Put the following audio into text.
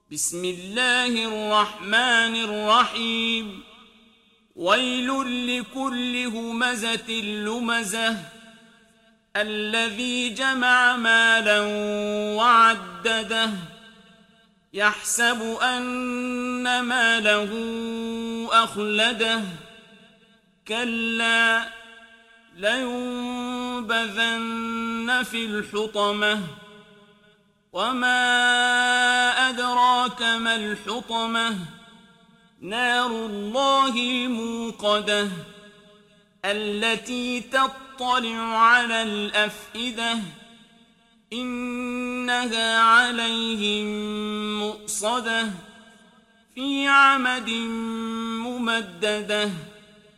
بسم الله الرحمن الرحيم ويل لكل همزة لمزة الذي جمع مالا وعدده يحسب أن ماله أخلده كلا لينبذن في الحطمة وما أدراك ما الحطمة نار الله الموقدة التي تطلع على الأفئدة إنها عليهم مؤصدة في عمد ممددة